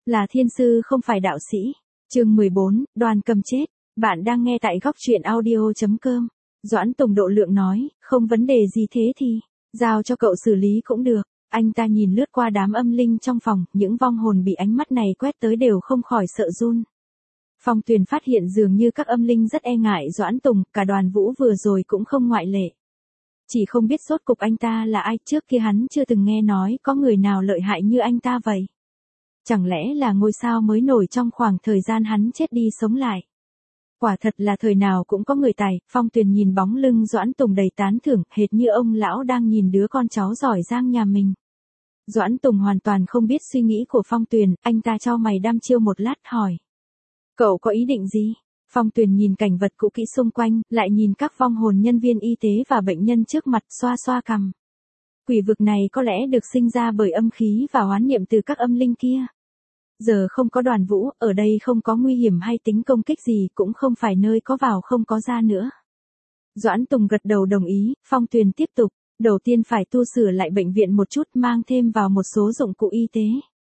Là thiên sư không phải đạo sĩ. Chương 14, Đoàn Cầm chết. Bạn đang nghe tại góc truyện audio.com. Doãn Tùng độ lượng nói, không vấn đề gì thế thì, giao cho cậu xử lý cũng được. Anh ta nhìn lướt qua đám âm linh trong phòng, những vong hồn bị ánh mắt này quét tới đều không khỏi sợ run. Phong Tuyền phát hiện dường như các âm linh rất e ngại Doãn Tùng, cả Đoàn Vũ vừa rồi cũng không ngoại lệ. Chỉ không biết rốt cục anh ta là ai, trước kia hắn chưa từng nghe nói có người nào lợi hại như anh ta vậy. Chẳng lẽ là ngôi sao mới nổi trong khoảng thời gian hắn chết đi sống lại. Quả thật là thời nào cũng có người tài. Phong Tuyền nhìn bóng lưng Doãn Tùng đầy tán thưởng, hệt như ông lão đang nhìn đứa con cháu giỏi giang nhà mình. Doãn Tùng hoàn toàn không biết suy nghĩ của Phong Tuyền, anh ta chau mày đăm chiêu một lát hỏi. Cậu có ý định gì? Phong Tuyền nhìn cảnh vật cũ kỹ xung quanh, lại nhìn các vong hồn nhân viên y tế và bệnh nhân trước mặt, xoa xoa cằm. Quỷ vực này có lẽ được sinh ra bởi âm khí và oán niệm từ các âm linh kia. Giờ không có Đoàn Vũ, ở đây không có nguy hiểm hay tính công kích gì, cũng không phải nơi có vào không có ra nữa. Doãn Tùng gật đầu đồng ý. Phong Tuyền tiếp tục, đầu tiên phải tu sửa lại bệnh viện một chút, mang thêm vào một số dụng cụ y tế.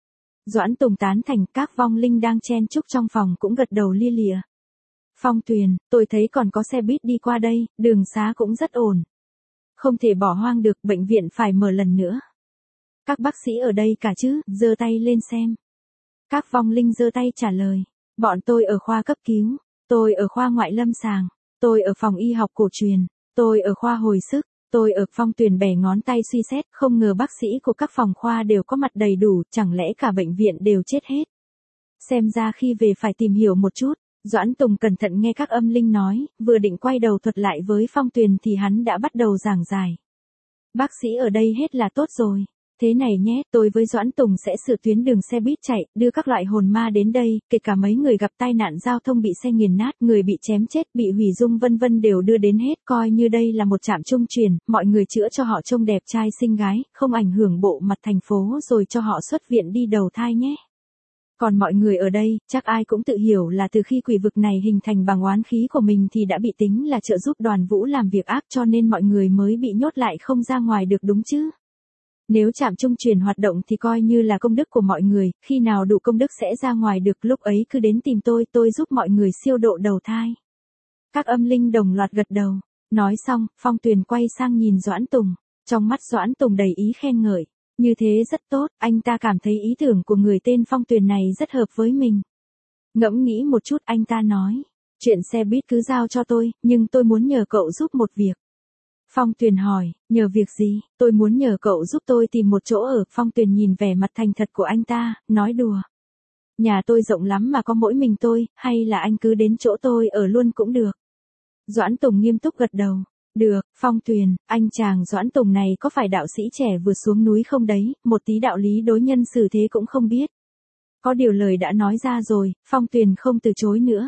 Doãn Tùng tán thành, các vong linh đang chen chúc trong phòng cũng gật đầu lia lịa. Phong Tuyền, tôi thấy còn có xe buýt đi qua đây, đường xá cũng rất ổn. Không thể bỏ hoang được, bệnh viện phải mở lần nữa. Các bác sĩ ở đây cả chứ, giơ tay lên xem. Các vong linh giơ tay trả lời. Bọn tôi ở khoa cấp cứu, tôi ở khoa ngoại lâm sàng, tôi ở phòng y học cổ truyền, tôi ở khoa hồi sức, tôi ở. Phong Tuyền bẻ ngón tay suy xét, không ngờ bác sĩ của các phòng khoa đều có mặt đầy đủ, chẳng lẽ cả bệnh viện đều chết hết. Xem ra khi về phải tìm hiểu một chút. Doãn Tùng cẩn thận nghe các âm linh nói, vừa định quay đầu thuật lại với Phong Tuyền thì hắn đã bắt đầu giảng giải. Bác sĩ ở đây hết là tốt rồi. Thế này nhé, tôi với Doãn Tùng sẽ sửa tuyến đường xe buýt chạy, đưa các loại hồn ma đến đây, kể cả mấy người gặp tai nạn giao thông bị xe nghiền nát, người bị chém chết, bị hủy dung vân vân đều đưa đến hết, coi như đây là một trạm trung truyền, mọi người chữa cho họ trông đẹp trai xinh gái, không ảnh hưởng bộ mặt thành phố rồi cho họ xuất viện đi đầu thai nhé. Còn mọi người ở đây, chắc ai cũng tự hiểu là từ khi quỷ vực này hình thành bằng oán khí của mình thì đã bị tính là trợ giúp Đoàn Vũ làm việc ác, cho nên mọi người mới bị nhốt lại không ra ngoài được đúng chứ. Nếu trạm trung truyền hoạt động thì coi như là công đức của mọi người, khi nào đủ công đức sẽ ra ngoài được, lúc ấy cứ đến tìm tôi giúp mọi người siêu độ đầu thai. Các âm linh đồng loạt gật đầu. Nói xong, Phong Tuyền quay sang nhìn Doãn Tùng. Trong mắt Doãn Tùng đầy ý khen ngợi. Như thế rất tốt, anh ta cảm thấy ý tưởng của người tên Phong Tuyền này rất hợp với mình. Ngẫm nghĩ một chút, anh ta nói. Chuyện xe buýt cứ giao cho tôi, nhưng tôi muốn nhờ cậu giúp một việc. Phong Tuyền hỏi, nhờ việc gì? Tôi muốn nhờ cậu giúp tôi tìm một chỗ ở. Phong Tuyền nhìn vẻ mặt thành thật của anh ta, nói đùa. Nhà tôi rộng lắm mà có mỗi mình tôi, hay là anh cứ đến chỗ tôi ở luôn cũng được. Doãn Tùng nghiêm túc gật đầu. Được. Phong Tuyền, anh chàng Doãn Tùng này có phải đạo sĩ trẻ vừa xuống núi không đấy, một tí đạo lý đối nhân xử thế cũng không biết. Có điều lời đã nói ra rồi, Phong Tuyền không từ chối nữa.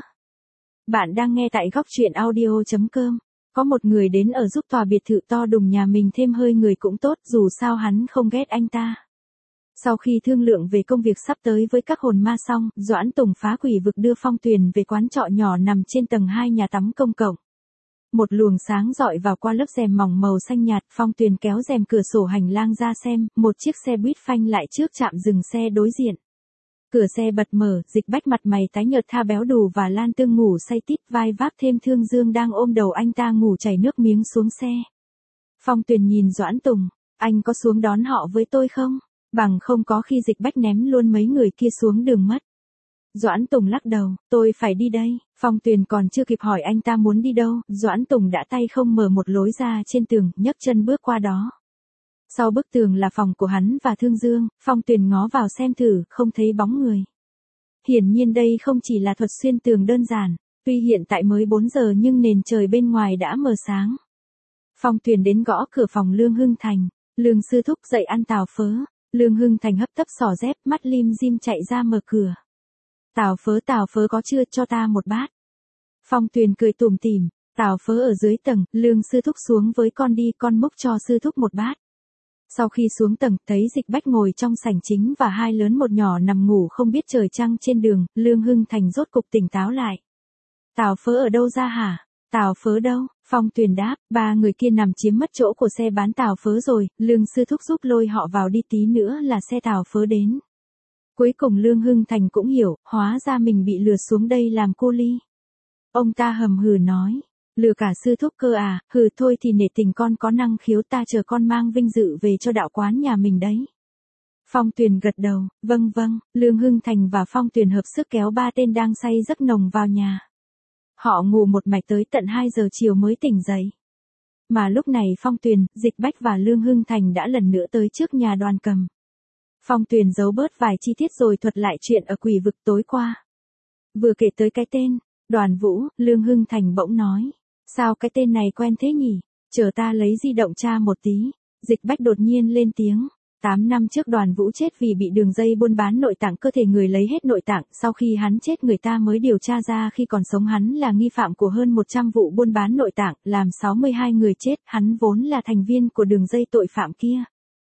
Bạn đang nghe tại góc truyện audio.com. Có một người đến ở giúp tòa biệt thự to đùng nhà mình thêm hơi người cũng tốt, dù sao hắn không ghét anh ta. Sau khi thương lượng về công việc sắp tới với các hồn ma xong, Doãn Tùng phá quỷ vực đưa Phong Tuyền về quán trọ nhỏ nằm trên tầng 2 nhà tắm công cộng. Một luồng sáng rọi vào qua lớp rèm mỏng màu xanh nhạt, Phong Tuyền kéo rèm cửa sổ hành lang ra xem, một chiếc xe buýt phanh lại trước trạm dừng xe đối diện. Cửa xe bật mở, Dịch Bách mặt mày tái nhợt tha béo đù và Lan Tương ngủ say tít vai vác thêm Thương Dương đang ôm đầu anh ta ngủ chảy nước miếng xuống xe. Phong Tuyền nhìn Doãn Tùng, anh có xuống đón họ với tôi không? Bằng không có khi Dịch Bách ném luôn mấy người kia xuống đường mất. Doãn Tùng lắc đầu, tôi phải đi đây. Phong Tuyền còn chưa kịp hỏi anh ta muốn đi đâu, Doãn Tùng đã tay không mở một lối ra trên tường, nhấc chân bước qua đó. Sau bức tường là phòng của hắn và Thương Dương, Phong Tuyền ngó vào xem thử, không thấy bóng người. Hiển nhiên đây không chỉ là thuật xuyên tường đơn giản, tuy hiện tại mới 4 giờ nhưng nền trời bên ngoài đã mờ sáng. Phong Tuyền đến gõ cửa phòng Lương Hưng Thành, Lương sư thúc dậy ăn tàu phớ. Lương Hưng Thành hấp tấp xỏ dép, mắt lim dim chạy ra mở cửa. Tàu phớ có chưa, cho ta một bát. Phong Tuyền cười tủm tỉm, tàu phớ ở dưới tầng, Lương sư thúc xuống với con đi, con múc cho sư thúc một bát. Sau khi xuống tầng, thấy Dịch Bách ngồi trong sảnh chính và hai lớn một nhỏ nằm ngủ không biết trời trăng trên đường, Lương Hưng Thành rốt cục tỉnh táo lại. Tàu phớ ở đâu ra hả? Tàu phớ đâu? Phong Tuyền đáp, 3 người kia nằm chiếm mất chỗ của xe bán tàu phớ rồi, Lương sư thúc giúp lôi họ vào đi, tí nữa là xe tàu phớ đến. Cuối cùng Lương Hưng Thành cũng hiểu, hóa ra mình bị lừa xuống đây làm cô ly. Ông ta hầm hừ nói, lừa cả sư thúc cơ à, hừ thôi thì nể tình con có năng khiếu, ta chờ con mang vinh dự về cho đạo quán nhà mình đấy. Phong Tuyền gật đầu, vâng vâng, Lương Hưng Thành và Phong Tuyền hợp sức kéo ba tên đang say giấc nồng vào nhà. Họ ngủ một mạch tới tận 2 giờ chiều mới tỉnh dậy. Mà lúc này Phong Tuyền, Dịch Bách và Lương Hưng Thành đã lần nữa tới trước nhà Đoàn Cầm. Phong Tuyền giấu bớt vài chi tiết rồi thuật lại chuyện ở quỷ vực tối qua. Vừa kể tới cái tên, Đoàn Vũ, Lương Hưng Thành bỗng nói, sao cái tên này quen thế nhỉ, chờ ta lấy di động tra một tí. Dịch Bách đột nhiên lên tiếng. 8 năm trước Đoàn Vũ chết vì bị đường dây buôn bán nội tạng cơ thể người lấy hết nội tạng, sau khi hắn chết người ta mới điều tra ra khi còn sống hắn là nghi phạm của hơn 100 vụ buôn bán nội tạng, làm 62 người chết, hắn vốn là thành viên của đường dây tội phạm kia.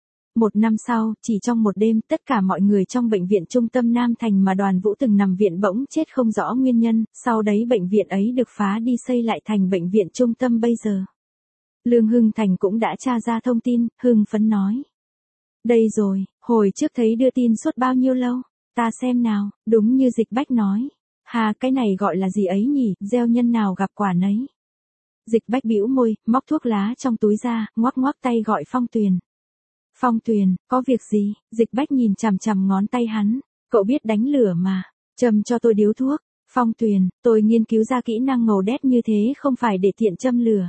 1 năm sau, chỉ trong một đêm, tất cả mọi người trong bệnh viện trung tâm Nam Thành mà Đoàn Vũ từng nằm viện bỗng chết không rõ nguyên nhân, sau đấy bệnh viện ấy được phá đi xây lại thành bệnh viện trung tâm bây giờ. Lương Hưng Thành cũng đã tra ra thông tin, hưng phấn nói. Đây rồi, hồi trước thấy đưa tin suốt bao nhiêu lâu, ta xem nào, đúng như Dịch Bách nói. Hà, cái này gọi là gì ấy nhỉ, gieo nhân nào gặp quả nấy. Dịch Bách bĩu môi, móc thuốc lá trong túi ra, ngoắc ngoắc tay gọi Phong Tuyền. Phong Tuyền, có việc gì? Dịch Bách nhìn chằm chằm ngón tay hắn, cậu biết đánh lửa mà, châm cho tôi điếu thuốc. Phong Tuyền, tôi nghiên cứu ra kỹ năng ngầu đét như thế không phải để tiện châm lửa.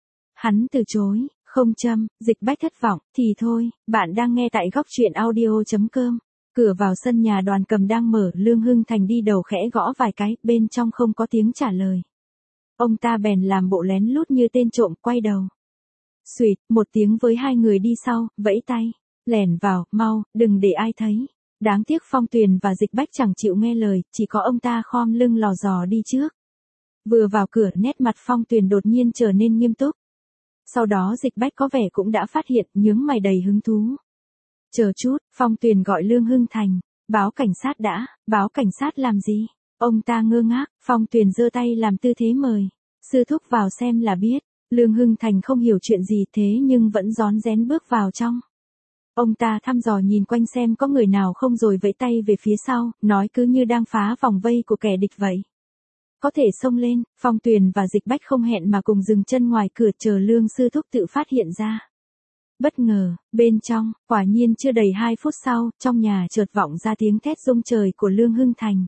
Hắn từ chối. Không châm, Dịch Bách thất vọng, thì thôi, bạn đang nghe tại góc truyện audio.com. Cửa vào sân nhà Đoàn Cầm đang mở, Lương Hưng Thành đi đầu khẽ gõ vài cái, bên trong không có tiếng trả lời. Ông ta bèn làm bộ lén lút như tên trộm, quay đầu. Xuỵt, một tiếng với hai người đi sau, vẫy tay, lẻn vào, mau, đừng để ai thấy. Đáng tiếc Phong Tuyền và Dịch Bách chẳng chịu nghe lời, chỉ có ông ta khom lưng lò dò đi trước. Vừa vào cửa, nét mặt Phong Tuyền đột nhiên trở nên nghiêm túc. Sau đó Dịch Bách có vẻ cũng đã phát hiện, nhướng mày đầy hứng thú. Chờ chút, Phong Tuyền gọi Lương Hưng Thành, báo cảnh sát đã, báo cảnh sát làm gì? Ông ta ngơ ngác, Phong Tuyền giơ tay làm tư thế mời, sư thúc vào xem là biết. Lương Hưng Thành không hiểu chuyện gì thế nhưng vẫn rón rén bước vào trong. Ông ta thăm dò nhìn quanh xem có người nào không rồi vẫy tay về phía sau, nói cứ như đang phá vòng vây của kẻ địch vậy. Có thể xông lên, Phong Tuyền và Dịch Bách không hẹn mà cùng dừng chân ngoài cửa chờ Lương sư thúc tự phát hiện ra. Bất ngờ, bên trong, quả nhiên chưa đầy 2 phút sau, trong nhà chợt vọng ra tiếng thét rung trời của Lương Hưng Thành.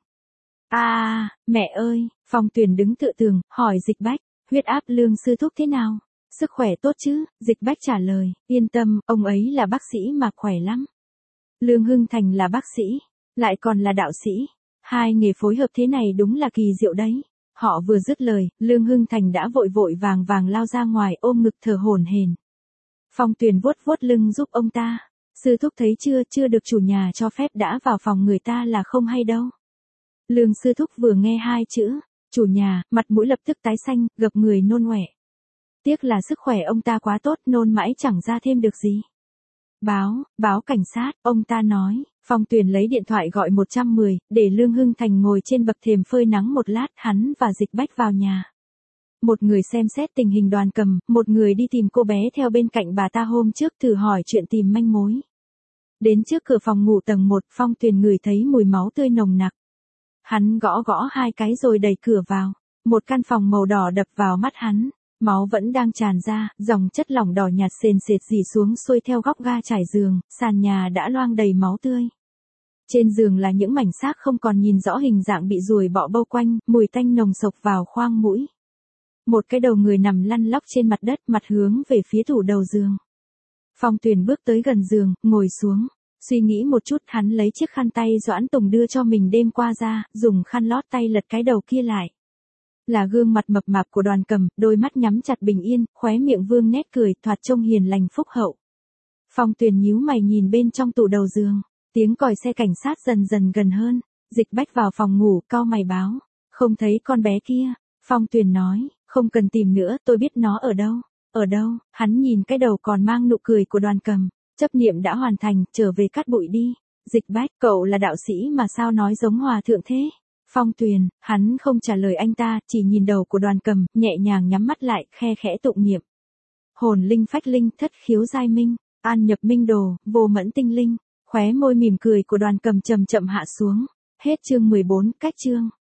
Mẹ ơi, Phong Tuyền đứng tựa tường, hỏi Dịch Bách, huyết áp Lương sư thúc thế nào? Sức khỏe tốt chứ? Dịch Bách trả lời, yên tâm, ông ấy là bác sĩ mà khỏe lắm. Lương Hưng Thành là bác sĩ, lại còn là đạo sĩ. Hai nghề phối hợp thế này đúng là kỳ diệu đấy. Họ vừa dứt lời, Lương Hưng Thành đã vội vội vàng vàng lao ra ngoài ôm ngực thở hổn hển. Phong Tuyền vuốt vuốt lưng giúp ông ta. Sư thúc thấy chưa được chủ nhà cho phép đã vào phòng người ta là không hay đâu. Lương sư thúc vừa nghe 2 chữ, chủ nhà, mặt mũi lập tức tái xanh, gập người nôn ọe. Tiếc là sức khỏe ông ta quá tốt, nôn mãi chẳng ra thêm được gì. Báo cảnh sát, ông ta nói. Phong Tuyền lấy điện thoại gọi 110, để Lương Hưng Thành ngồi trên bậc thềm phơi nắng một lát, hắn và Dịch Bách vào nhà. Một người xem xét tình hình Đoàn Cầm, một người đi tìm cô bé theo bên cạnh bà ta hôm trước thử hỏi chuyện tìm manh mối. Đến trước cửa phòng ngủ tầng 1, Phong Tuyền ngửi thấy mùi máu tươi nồng nặc. Hắn gõ 2 cái rồi đẩy cửa vào. Một căn phòng màu đỏ đập vào mắt hắn. Máu vẫn đang tràn ra, dòng chất lỏng đỏ nhạt sền sệt rỉ xuống xuôi theo góc ga trải giường, sàn nhà đã loang đầy máu tươi. Trên giường là những mảnh xác không còn nhìn rõ hình dạng bị ruồi bọ bao quanh, mùi tanh nồng sộc vào khoang mũi. Một cái đầu người nằm lăn lóc trên mặt đất, mặt hướng về phía tủ đầu giường. Phong Tuyền bước tới gần giường, ngồi xuống. Suy nghĩ một chút, hắn lấy chiếc khăn tay Doãn Tùng đưa cho mình đêm qua ra, dùng khăn lót tay lật cái đầu kia lại. Là gương mặt mập mạp của Đoàn Cầm, đôi mắt nhắm chặt bình yên, khóe miệng vương nét cười, thoạt trông hiền lành phúc hậu. Phong Tuyền nhíu mày nhìn bên trong tủ đầu giường, tiếng còi xe cảnh sát dần dần gần hơn. Dịch Bách vào phòng ngủ, cau mày báo, không thấy con bé kia. Phong Tuyền nói, không cần tìm nữa, tôi biết nó ở đâu. Ở đâu? Hắn nhìn cái đầu còn mang nụ cười của Đoàn Cầm, chấp niệm đã hoàn thành, trở về cát bụi đi. Dịch Bách, cậu là đạo sĩ mà sao nói giống hòa thượng thế? Phong Tuyền, hắn không trả lời anh ta, chỉ nhìn đầu của Đoàn Cầm, nhẹ nhàng nhắm mắt lại, khe khẽ tụng niệm. Hồn linh phách linh, thất khiếu giai minh, an nhập minh đồ, vô mẫn tinh linh, Khóe môi mỉm cười của Đoàn Cầm chậm chậm hạ xuống. Hết chương 14, cách chương.